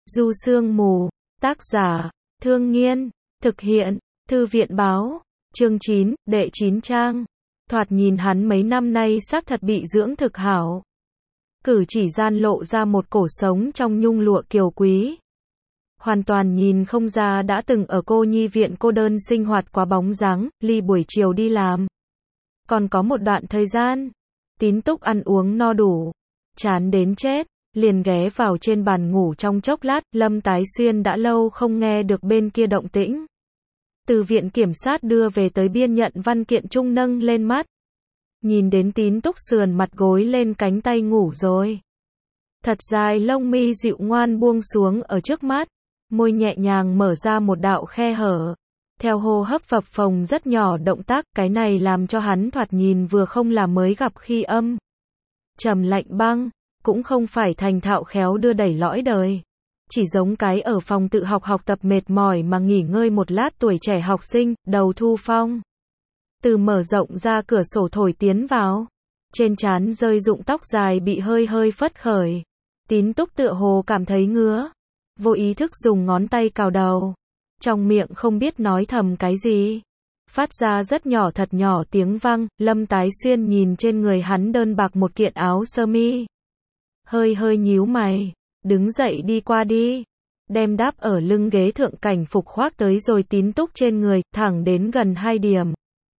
Du Sương Mù, tác giả, Thương Nghiên, thực hiện, Thư viện báo, chương 9, đệ 9 trang. Thoạt nhìn hắn mấy năm nay xác thật bị dưỡng thực hảo. Cử chỉ gian lộ ra một cổ sống trong nhung lụa kiều quý. Hoàn toàn nhìn không ra đã từng ở cô nhi viện cô đơn sinh hoạt quá bóng dáng, ly buổi chiều đi làm. Còn có một đoạn thời gian, Tín Túc ăn uống no đủ, chán đến chết, liền ghé vào trên bàn ngủ trong chốc lát. Lâm Tái Xuyên đã lâu không nghe được bên kia động tĩnh. Từ viện kiểm sát đưa về tới biên nhận văn kiện chung nâng lên mắt. Nhìn đến Tín Túc sườn mặt gối lên cánh tay ngủ rồi. Thật dài lông mi dịu ngoan buông xuống ở trước mắt, môi nhẹ nhàng mở ra một đạo khe hở. Theo hô hấp phập phồng rất nhỏ động tác, cái này làm cho hắn thoạt nhìn vừa không là mới gặp khi âm trầm lạnh băng, cũng không phải thành thạo khéo đưa đẩy lõi đời. Chỉ giống cái ở phòng tự học học tập mệt mỏi mà nghỉ ngơi một lát tuổi trẻ học sinh. Đầu thu phong từ mở rộng ra cửa sổ thổi tiến vào, trên trán rơi rụng tóc dài bị hơi hơi phất khởi. Tín Túc tựa hồ cảm thấy ngứa, vô ý thức dùng ngón tay cào đầu, trong miệng không biết nói thầm cái gì, phát ra rất nhỏ thật nhỏ tiếng vang. Lâm Tái Xuyên nhìn trên người hắn đơn bạc một kiện áo sơ mi, hơi hơi nhíu mày, đứng dậy đi qua đi, đem đáp ở lưng ghế thượng cảnh phục khoác tới rồi Tín Túc trên người, thẳng đến gần 2 điểm.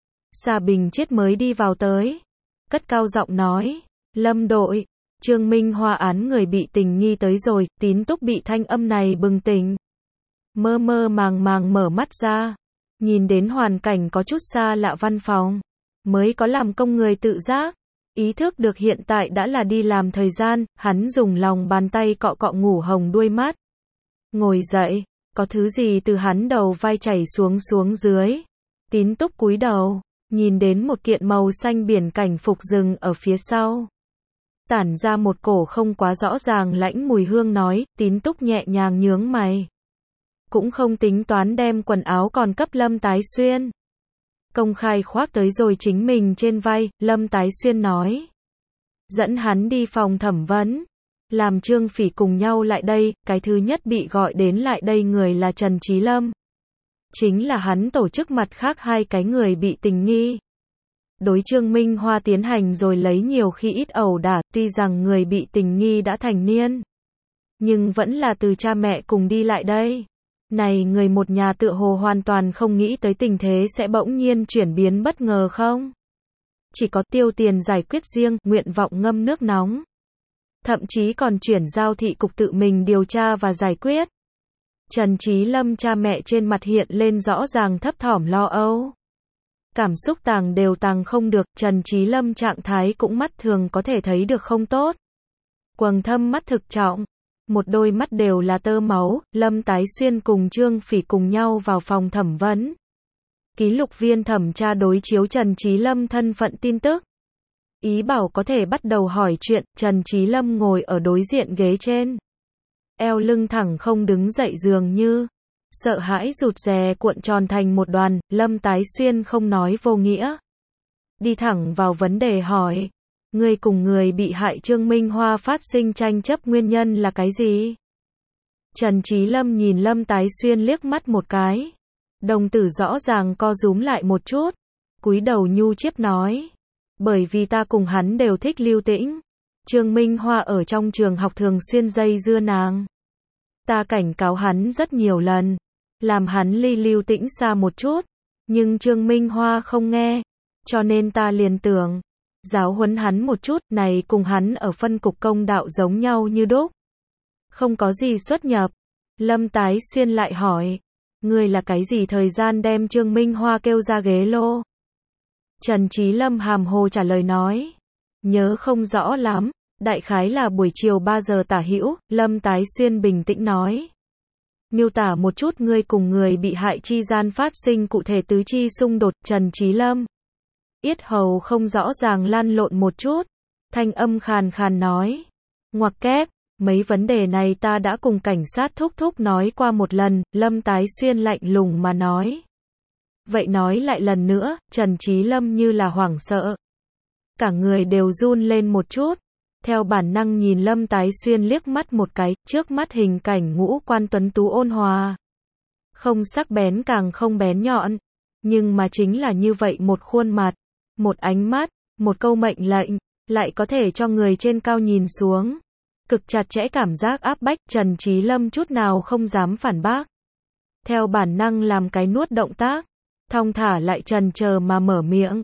Sa Bình Chiết mới đi vào tới, cất cao giọng nói, Lâm đội, Trương Minh Hoa án người bị tình nghi tới rồi. Tín Túc bị thanh âm này bừng tỉnh, mơ mơ màng màng mở mắt ra, nhìn đến hoàn cảnh có chút xa lạ văn phòng, mới có làm công người tự giác, ý thức được hiện tại đã là đi làm thời gian. Hắn dùng lòng bàn tay cọ cọ ngủ hồng đuôi mắt, ngồi dậy, có thứ gì từ hắn đầu vai chảy xuống dưới. Tín Túc cúi đầu, nhìn đến một kiện màu xanh biển cảnh phục rừng ở phía sau, tản ra một cổ không quá rõ ràng lãnh mùi hương nói. Tín Túc nhẹ nhàng nhướng mày, cũng không tính toán đem quần áo còn cấp Lâm Tái Xuyên, công khai khoác tới rồi chính mình trên vai. Lâm Tái Xuyên nói, dẫn hắn đi phòng thẩm vấn, làm Trương Phỉ cùng nhau lại đây. Cái thứ nhất bị gọi đến lại đây người là Trần Chí Lâm, chính là hắn tổ chức mặt khác 2 cái người bị tình nghi. Đối Trương Minh Hoa tiến hành rồi lấy nhiều khi ít ẩu đả. Tuy rằng người bị tình nghi đã thành niên, nhưng vẫn là từ cha mẹ cùng đi lại đây. Này người một nhà tựa hồ hoàn toàn không nghĩ tới tình thế sẽ bỗng nhiên chuyển biến bất ngờ không? Chỉ có tiêu tiền giải quyết riêng, nguyện vọng ngâm nước nóng. Thậm chí còn chuyển giao thị cục tự mình điều tra và giải quyết. Trần Chí Lâm cha mẹ trên mặt hiện lên rõ ràng thấp thỏm lo âu. Cảm xúc tàng đều tàng không được. Trần Chí Lâm trạng thái cũng mắt thường có thể thấy được không tốt. Quầng thâm mắt thực trọng, một đôi mắt đều là tơ máu. Lâm Tái Xuyên cùng Trương Phỉ cùng nhau vào phòng thẩm vấn. Ký lục viên thẩm tra đối chiếu Trần Chí Lâm thân phận tin tức, ý bảo có thể bắt đầu hỏi chuyện. Trần Chí Lâm ngồi ở đối diện ghế trên, eo lưng thẳng không đứng dậy dường như sợ hãi rụt rè cuộn tròn thành một đoàn. Lâm Tái Xuyên không nói vô nghĩa, đi thẳng vào vấn đề hỏi, người cùng người bị hại Trương Minh Hoa phát sinh tranh chấp nguyên nhân là cái gì? Trần Chí Lâm nhìn Lâm Tái Xuyên liếc mắt một cái, đồng tử rõ ràng co rúm lại một chút, cúi đầu nhu chiếp nói, bởi vì ta cùng hắn đều thích Lưu Tĩnh. Trương Minh Hoa ở trong trường học thường xuyên dây dưa nàng. Ta cảnh cáo hắn rất nhiều lần, làm hắn ly Lưu Tĩnh xa một chút, nhưng Trương Minh Hoa không nghe, cho nên ta liền tưởng giáo huấn hắn một chút. Này cùng hắn ở phân cục công đạo giống nhau như đúc, không có gì xuất nhập. Lâm Tái Xuyên lại hỏi, ngươi là cái gì thời gian đem Trương Minh Hoa kêu ra ghế lô? Trần Chí Lâm hàm hồ trả lời nói, nhớ không rõ lắm, đại khái là buổi chiều 3 giờ tả hữu. Lâm Tái Xuyên bình tĩnh nói, miêu tả một chút ngươi cùng người bị hại chi gian phát sinh cụ thể tứ chi xung đột. Trần Chí Lâm yết hầu không rõ ràng lăn lộn một chút, thanh âm khàn khàn nói, ngoặc kép, mấy vấn đề này ta đã cùng cảnh sát thúc thúc nói qua một lần. Lâm Tái Xuyên lạnh lùng mà nói, vậy nói lại lần nữa. Trần Chí Lâm như là hoảng sợ, cả người đều run lên một chút, Theo bản năng nhìn Lâm Tái Xuyên liếc mắt một cái, trước mắt hình cảnh ngũ quan tuấn tú ôn hòa. Không sắc bén càng không bén nhọn, nhưng mà chính là như vậy một khuôn mặt, một ánh mắt, một câu mệnh lệnh, lại có thể cho người trên cao nhìn xuống. Cực chặt chẽ cảm giác áp bách, Trần Chí Lâm chút nào không dám phản bác. Theo bản năng làm cái nuốt động tác, thong thả lại chần chờ mà mở miệng.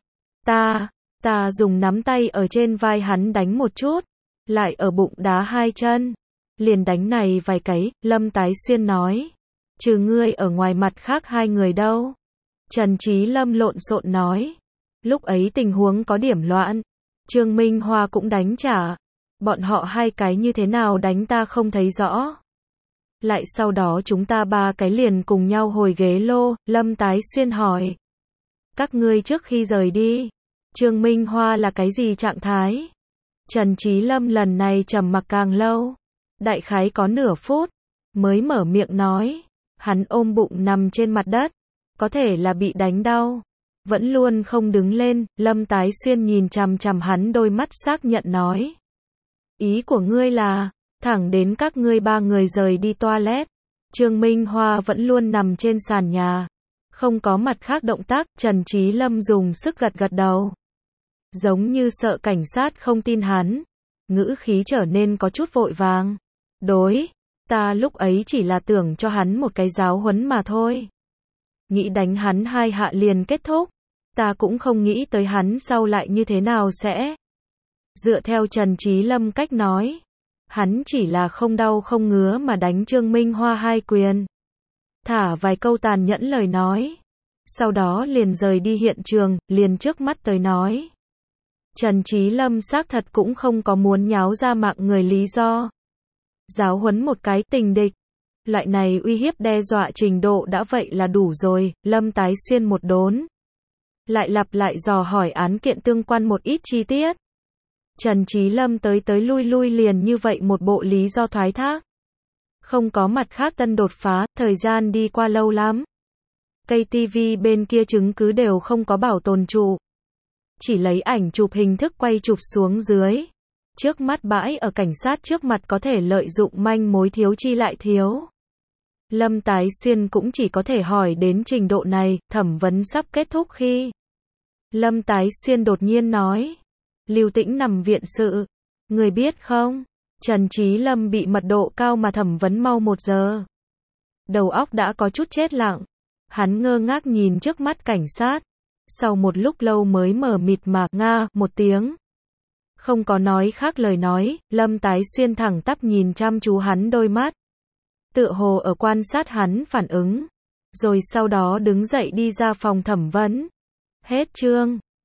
Ta dùng nắm tay ở trên vai hắn đánh một chút, lại ở bụng đá hai chân. Liền đánh này vài cái, Lâm Tái Xuyên nói. Trừ ngươi ở ngoài mặt khác hai người đâu? Trần Chí Lâm lộn xộn nói. Lúc ấy tình huống có điểm loạn. Trương Minh Hoa cũng đánh trả. Bọn họ hai cái như thế nào đánh ta không thấy rõ. Lại sau đó chúng ta ba cái liền cùng nhau hồi ghế lô, Lâm Tái Xuyên hỏi. Các ngươi trước khi rời đi, Trương Minh Hoa là cái gì trạng thái? Trần Chí Lâm lần này trầm mặc càng lâu. Đại khái có nửa phút, mới mở miệng nói. Hắn ôm bụng nằm trên mặt đất. Có thể là bị đánh đau. Vẫn luôn không đứng lên, Lâm Tái Xuyên nhìn chằm chằm hắn đôi mắt xác nhận nói. Ý của ngươi là, thẳng đến các ngươi ba người rời đi toilet. Trương Minh Hoa vẫn luôn nằm trên sàn nhà. Không có mặt khác động tác, Trần Chí Lâm dùng sức gật gật đầu. Giống như sợ cảnh sát không tin hắn. Ngữ khí trở nên có chút vội vàng. Đối, ta lúc ấy chỉ là tưởng cho hắn một cái giáo huấn mà thôi. Nghĩ đánh hắn hai hạ liền kết thúc. Ta cũng không nghĩ tới hắn sau lại như thế nào sẽ. Dựa theo Trần Chí Lâm cách nói, hắn chỉ là không đau không ngứa mà đánh Trương Minh Hoa hai quyền. Thả vài câu tàn nhẫn lời nói. Sau đó liền rời đi hiện trường, liền trước mắt tới nói. Trần Chí Lâm xác thật cũng không có muốn nháo ra mạng người lý do. Giáo huấn một cái tình địch. Loại này uy hiếp đe dọa trình độ đã vậy là đủ rồi, Lâm Tái Xuyên một đốn. Lại lặp lại dò hỏi án kiện tương quan một ít chi tiết. Trần Chí Lâm tới lui liền như vậy một bộ lý do thoái thác. Không có mặt khác tân đột phá, thời gian đi qua lâu lắm. Cây TV bên kia chứng cứ đều không có bảo tồn trụ. Chỉ lấy ảnh chụp hình thức quay chụp xuống dưới. Trước mắt bãi ở cảnh sát trước mặt có thể lợi dụng manh mối thiếu chi lại thiếu. Lâm Tái Xuyên cũng chỉ có thể hỏi đến trình độ này, thẩm vấn sắp kết thúc khi. Lâm Tái Xuyên đột nhiên nói. Lưu Tĩnh nằm viện sự. Người biết không? Trần Chí Lâm bị mật độ cao mà thẩm vấn mau 1 giờ. Đầu óc đã có chút chết lặng. Hắn ngơ ngác nhìn trước mắt cảnh sát. Sau một lúc lâu mới mở mịt mà nga một tiếng. Không có nói khác lời nói, Lâm Tái Xuyên thẳng tắp nhìn chăm chú hắn đôi mắt. Tựa hồ ở quan sát hắn phản ứng. Rồi sau đó đứng dậy đi ra phòng thẩm vấn. Hết chương.